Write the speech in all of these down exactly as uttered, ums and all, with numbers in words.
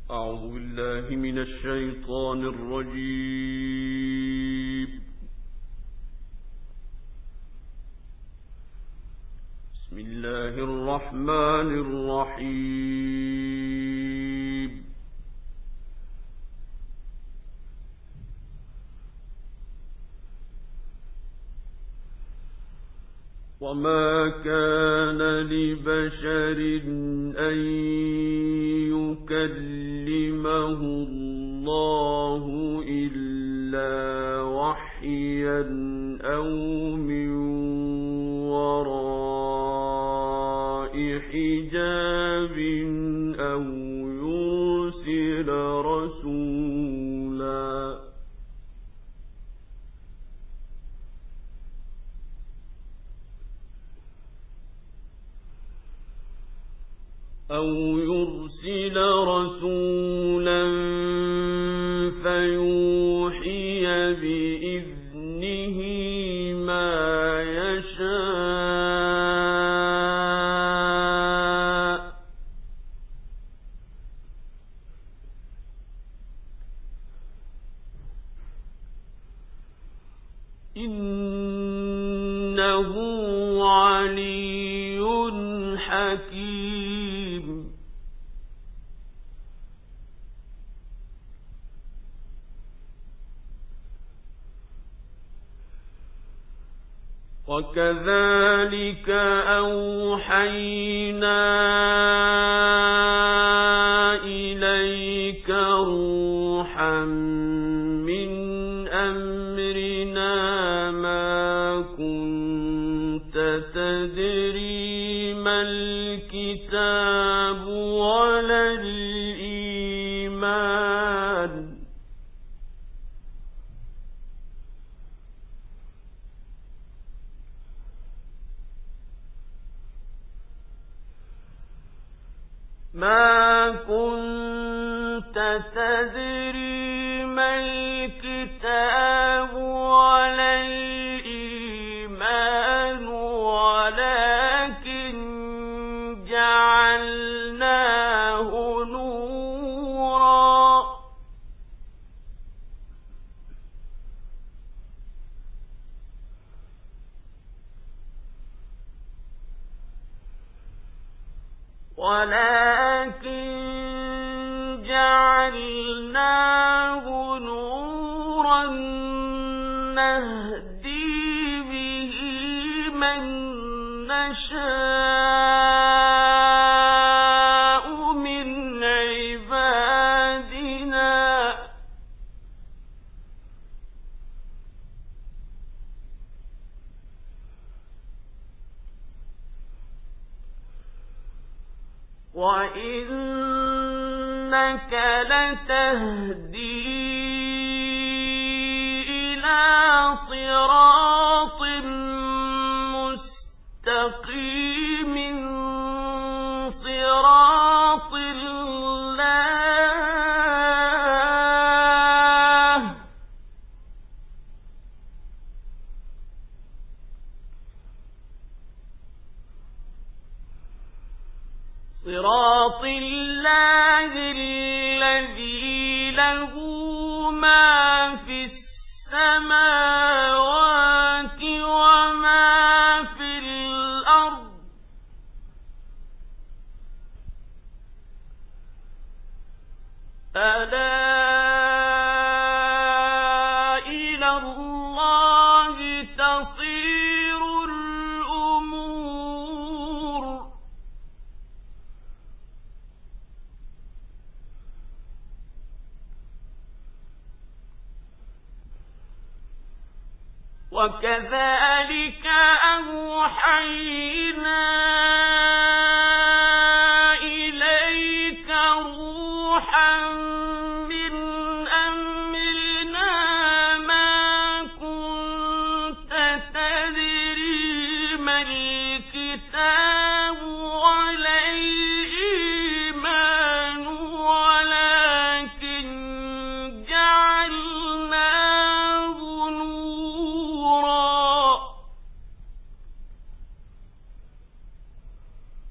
أعوذ بالله من الشيطان الرجيم. بسم الله الرحمن الرحيم. وما كان لبشر أن يكلمه الله إلا وحيا أو من وراء حجاب أو يرسل رسولا أو يرسل رسولا فيوحي بإذنه ما يشاء إنه علي حكيم. وكذلك أوحينا إليك روحا من أمرنا ما كنت تدري ما الكتاب ولا الإيمان ما كنت تدري ما الكتاب ولا الإيمان ولكن جعلناه نورا ولكن جعلناه نورا نهدي به من نشاء من عبادنا وإنك لتهدي إلى صراط مستقيم صراط الله صراط الله الذي له ما في السماوات وما في الأرض ألا إلى الله تصير الأمور وكذلك أوحينا إليك روحا من أمرنا ما كنت تدري ما الكتاب ولا الإيمان ولكن جعلناه نورا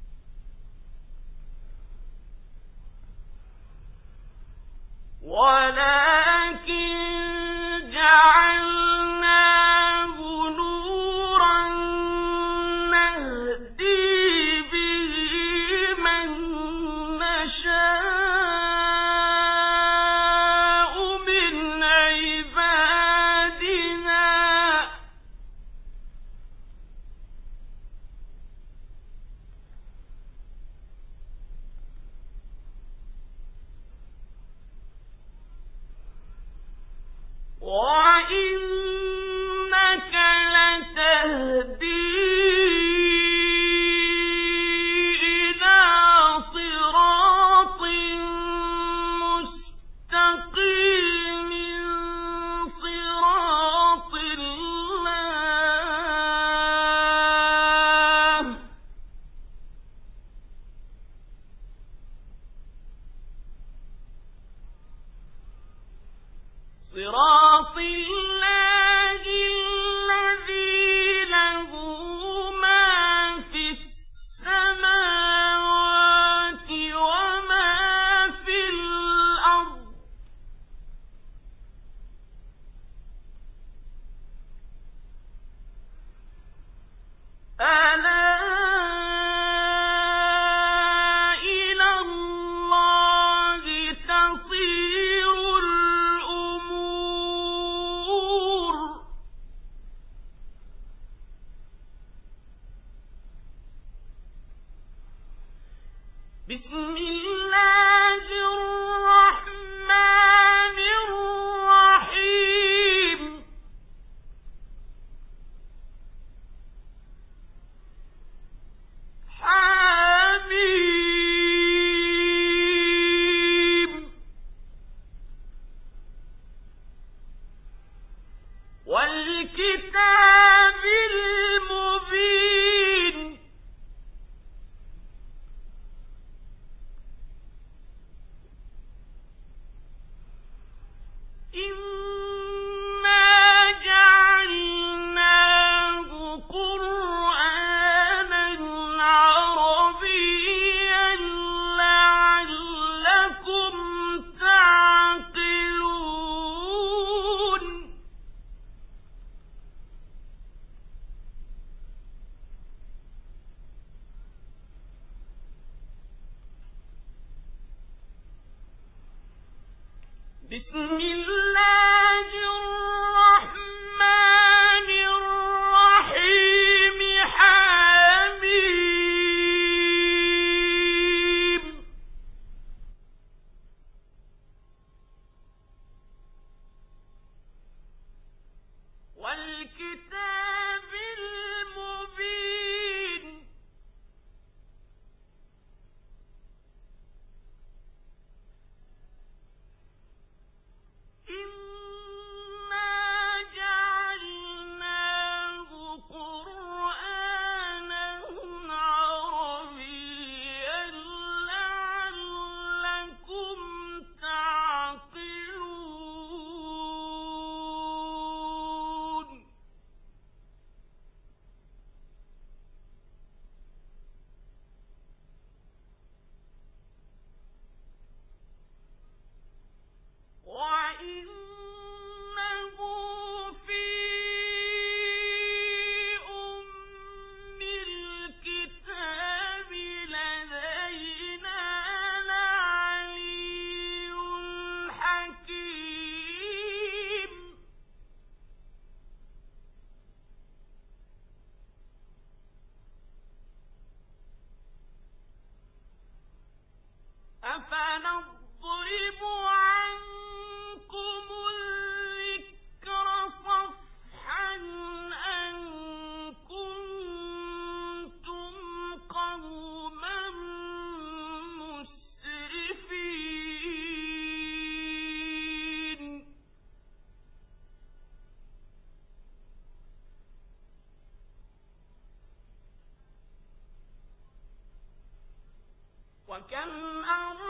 وكم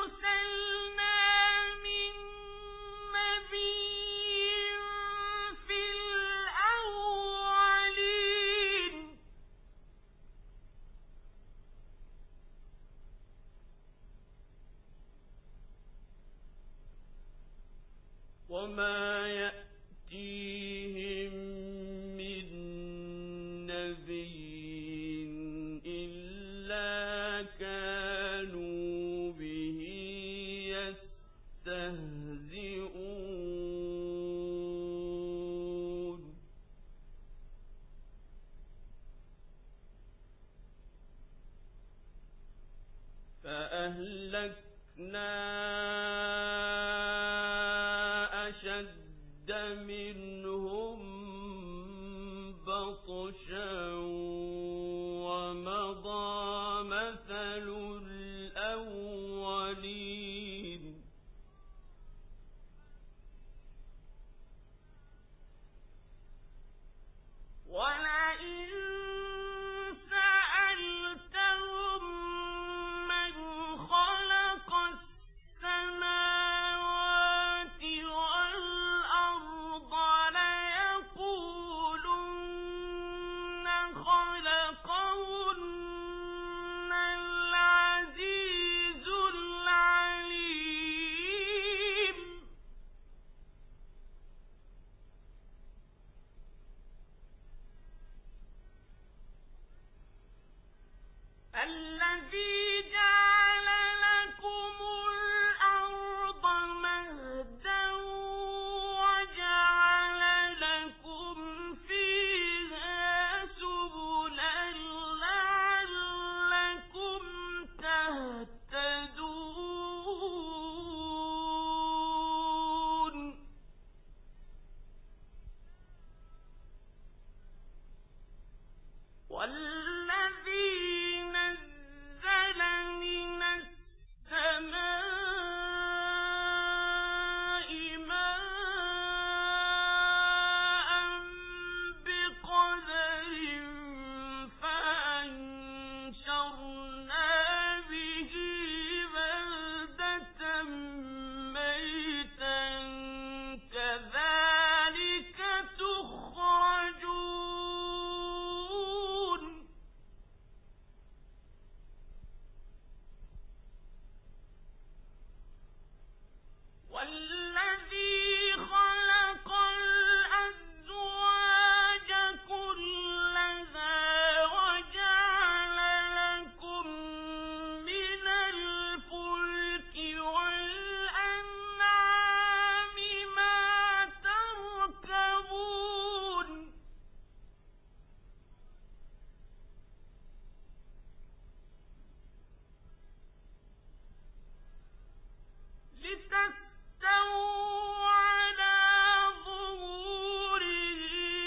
أرسلنا من نبي في الأولين وما يأتيهم من نبي إلا كانوا به يستهزئون فأهلكنا أشد منهم بطشا ومضى مثل الأولين ولئن سألتهم من خلق السماوات والأرض ليقولن خلقهن العزيز العليم الذي جعل لكم الأرض مهدا وجعل لكم فيها سبلا لعلكم تهتدون والذي نزل من السماء ماء بقدر فأنشرنا به بلدة ميتا كذلك تخرجون والذي خلق الأزواج كلها وجعل لكم من الفلك والأنعام ما تركبون لتستووا على ظهوره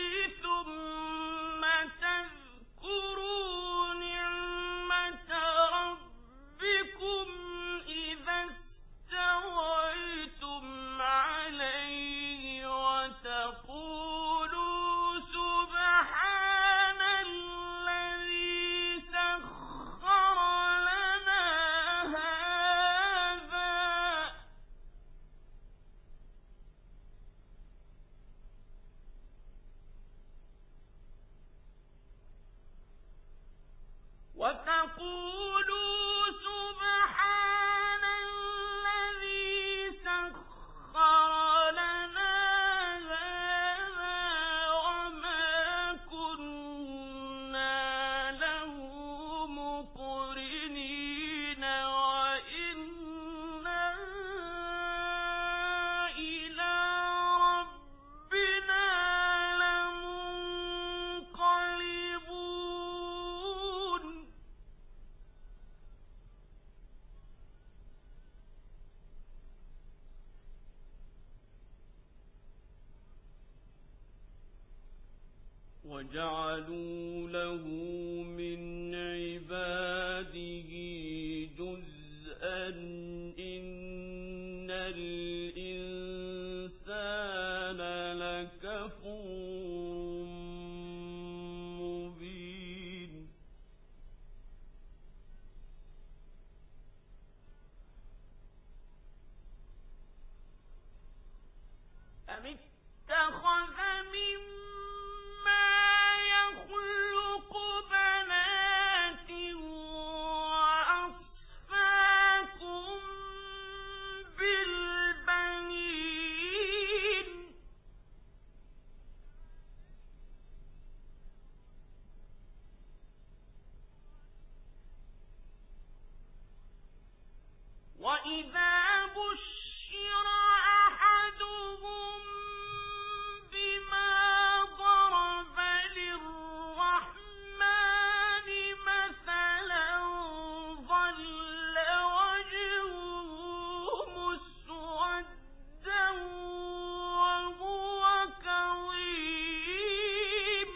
ثم تذكروا نعمة ربكم إذا استويتم عليه وتقولوا سبحان الذي سخر لنا هذا وتقولوا سبحان الذي سخر لنا هذا وما كنا له مقرنين وإنا إلى ربنا لمنقلبون وجعلوا له من عباده جزءا إن الإنسان لكفور مبين أم اتخذ مما يخلق بنات وإذا بشر أحدهم بما ضرب للرحمن مثلا ظل وجهه مسودا وهو كظيم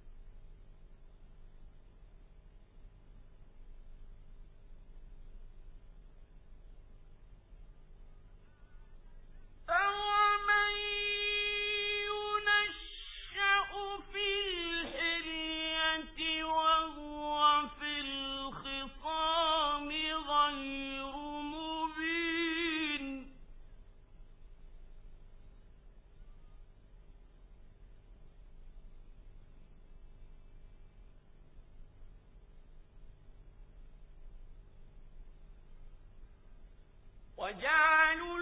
أَوَمَن يُنَشَّأُ فِي الْحِلْيَةِ وَهُوَ فِي الْخِصَامِ غَيْرُ مُبِينٍ وَجَعَلُوا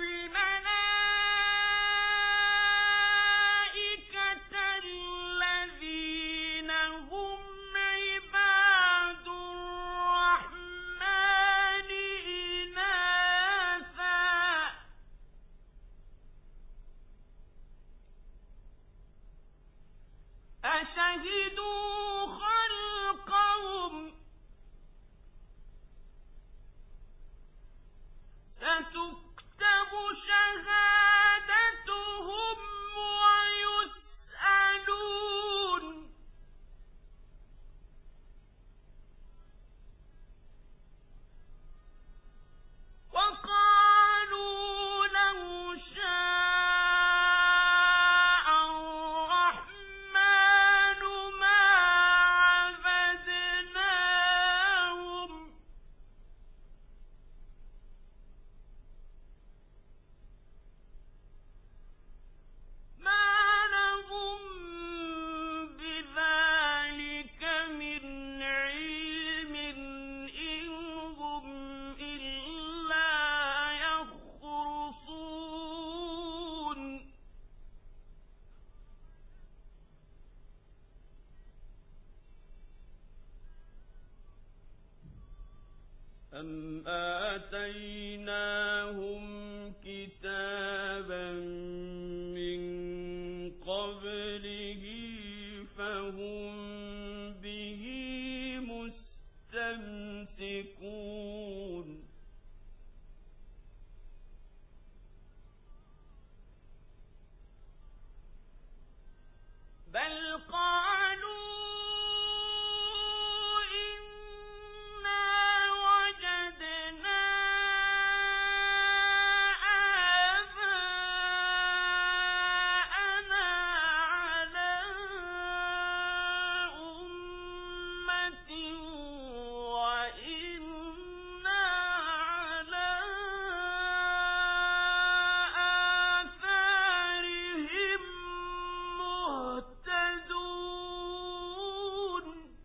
الْمَلَائِكَةَ الَّذِينَ هُمْ عِبَادُ الرَّحْمَنِ إِنَاثًا أَشَهِدُوا خَلْقَهُمْ سَتُكْتَبُ شَهَادَتُهُمْ وَيُسْأَلُونَ وَقَالُوا لَوْ شَاءَ الرَّحْمَنُ مَا عَبَدْنَاهُمْ مَا لَهُم بِذَلِكَ مِنْ عِلْمٍ إِنْ هُمْ إِلَّا يَخْرُصُونَ أَمْ آتَيْنَاهُمْ كِتَابًا مِّن قَبْلِهِ فَهُمْ بِهِ مُسْتَمْسِكُونَ بَلْ قَالُوا إِنَّا وَجَدْنَا آبَاءَنَا عَلَىٰ أُمَّةٍ وَإِنَّا عَلَىٰ آثَارِهِم مُهْتَدُونَ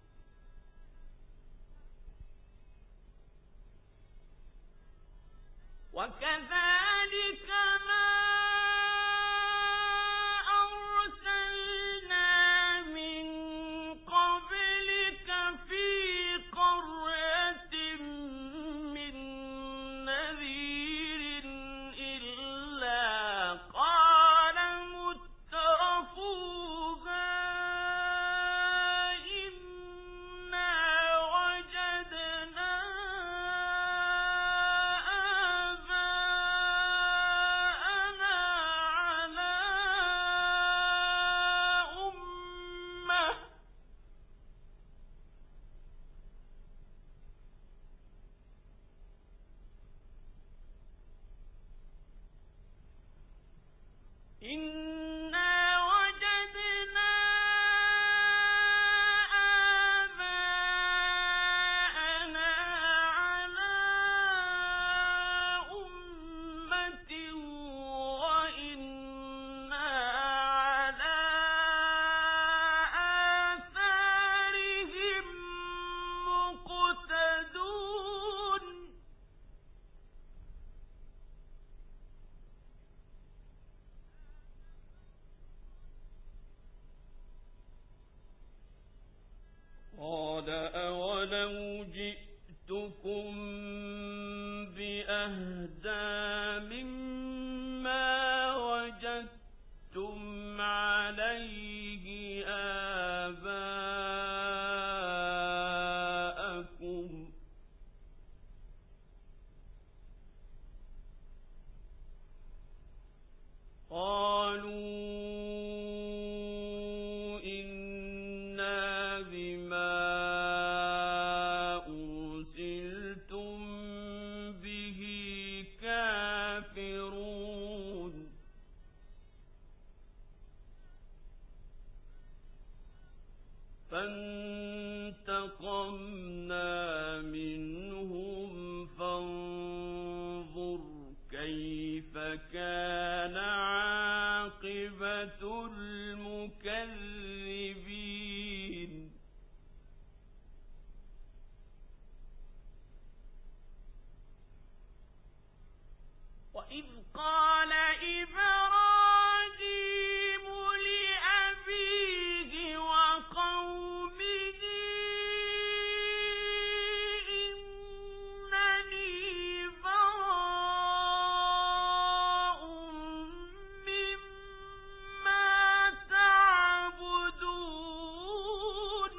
وَكَذَلِكَ مَا أَرْسَلْنَا مِن قَبْلِكَ فِي قَرْيَةٍ مِّن نَّذِيرٍ إِلَّا قَالَ مُتْرَفُوهَا إِنَّا وَجَدْنَا آبَاءَنَا أهدى مما وجدتم عليه آباءكم قالوا إنا بما أرسلتم به كافرون فانتقمنا منهم فانظر كيف كان عاقبة المكذبين وإذ قال إبراهيم لأبيه وقومه إنني براء مما تعبدون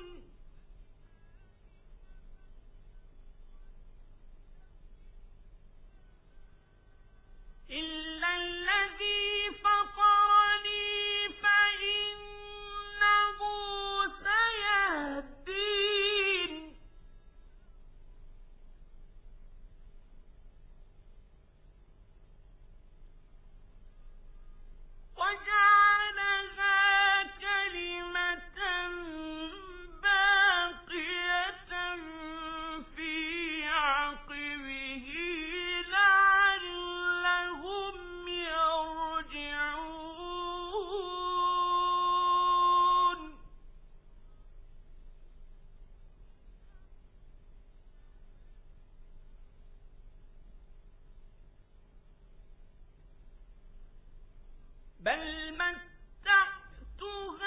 إلا الذي فطرني فإنه سيهدين وجعلها كلمة باقية في عقبه لعلهم يرجعون بل متعت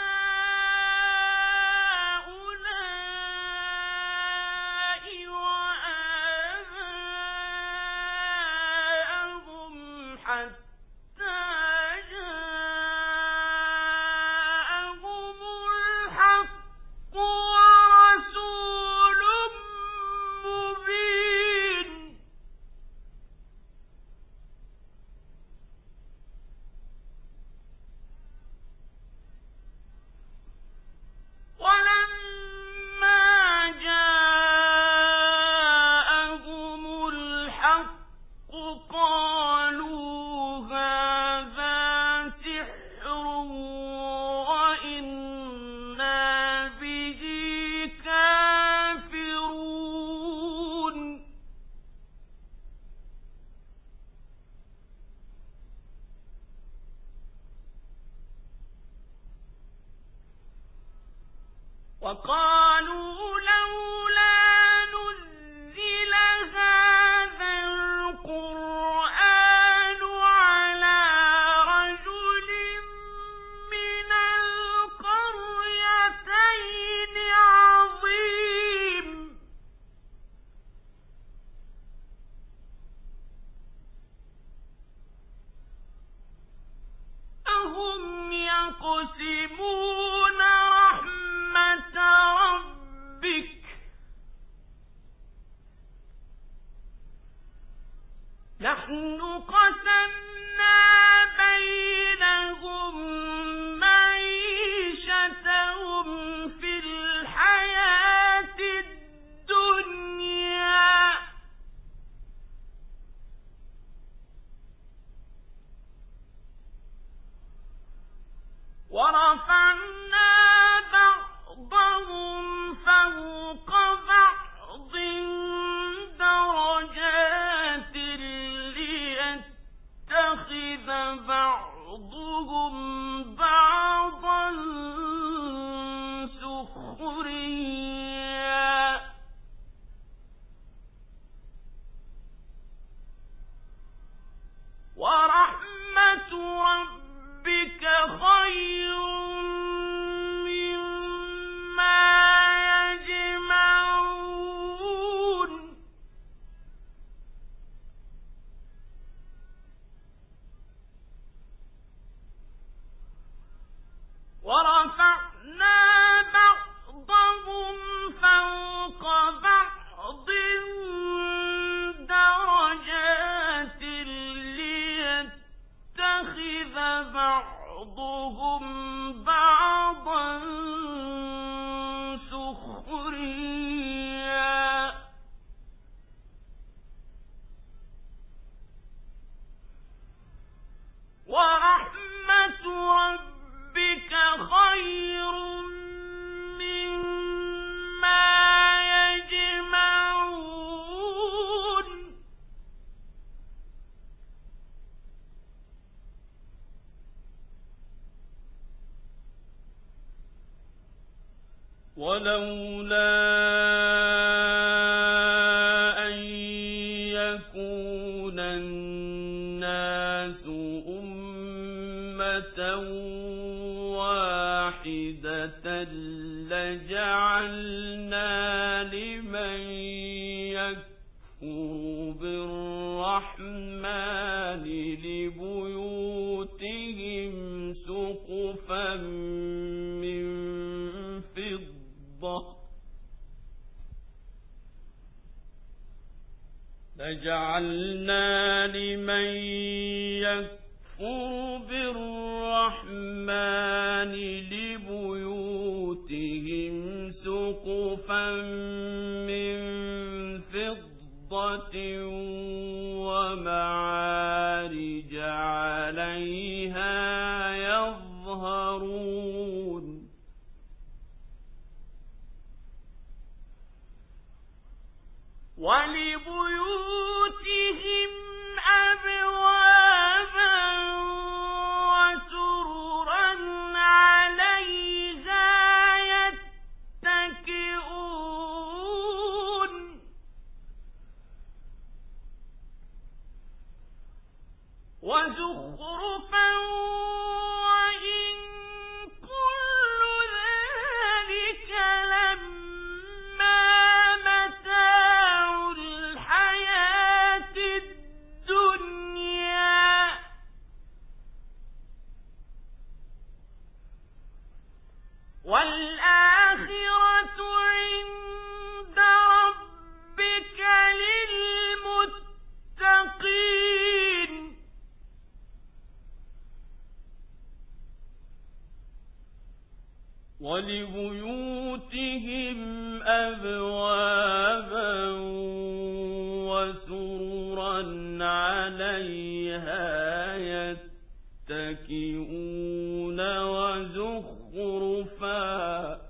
هؤلاء وآباءهم حتى جاءهم الحق ورسول مبين ولما جاءهم الحق قالوا هذا سحر وإنا به كافرون وقالوا لولا نزل هذا القرآن على رجل من القريتين عظيم أهم يقسمون رحمة ربك نحن قسمنا بينهم معيشتهم في الحياة الدنيا ورفعنا بعضهم فوق بعض درجات ليتخذ بعضهم بعضا سخريا ورحمة ربك خير مما يجمعون ورفعنا بعضهم فوق بعض درجات ليتخذ بعضهم بعضا سخريا ورحمة ربك خير مما يجمعون ولولا أن يكون الناس أمة واحدة لجعلنا لمن يكفر بالرحمن لبيوتهم سقفا من فضة لجعلنا لمن يكفر بالرحمن لبيوتهم سقفا من فضة ومعارج عليها يظهرون ولبيوتهم أبوابا وسررا عليها يتكئون وزخرفا وإن كل ذلك لما متاع الحياة الدنيا والآخرة عند ربك للمتقين ولبيوتهم أبوابا وسررا عليها يتكئون وزخرفا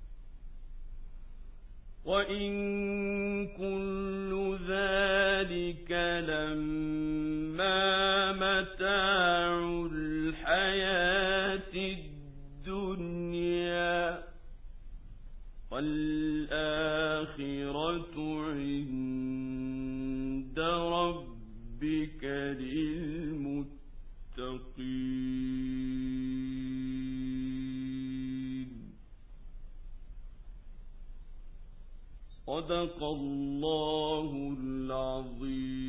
وإن كل ذلك لما متاع الحياة الدنيا والآخرة عند ربك للمتقين. صدق الله العظيم.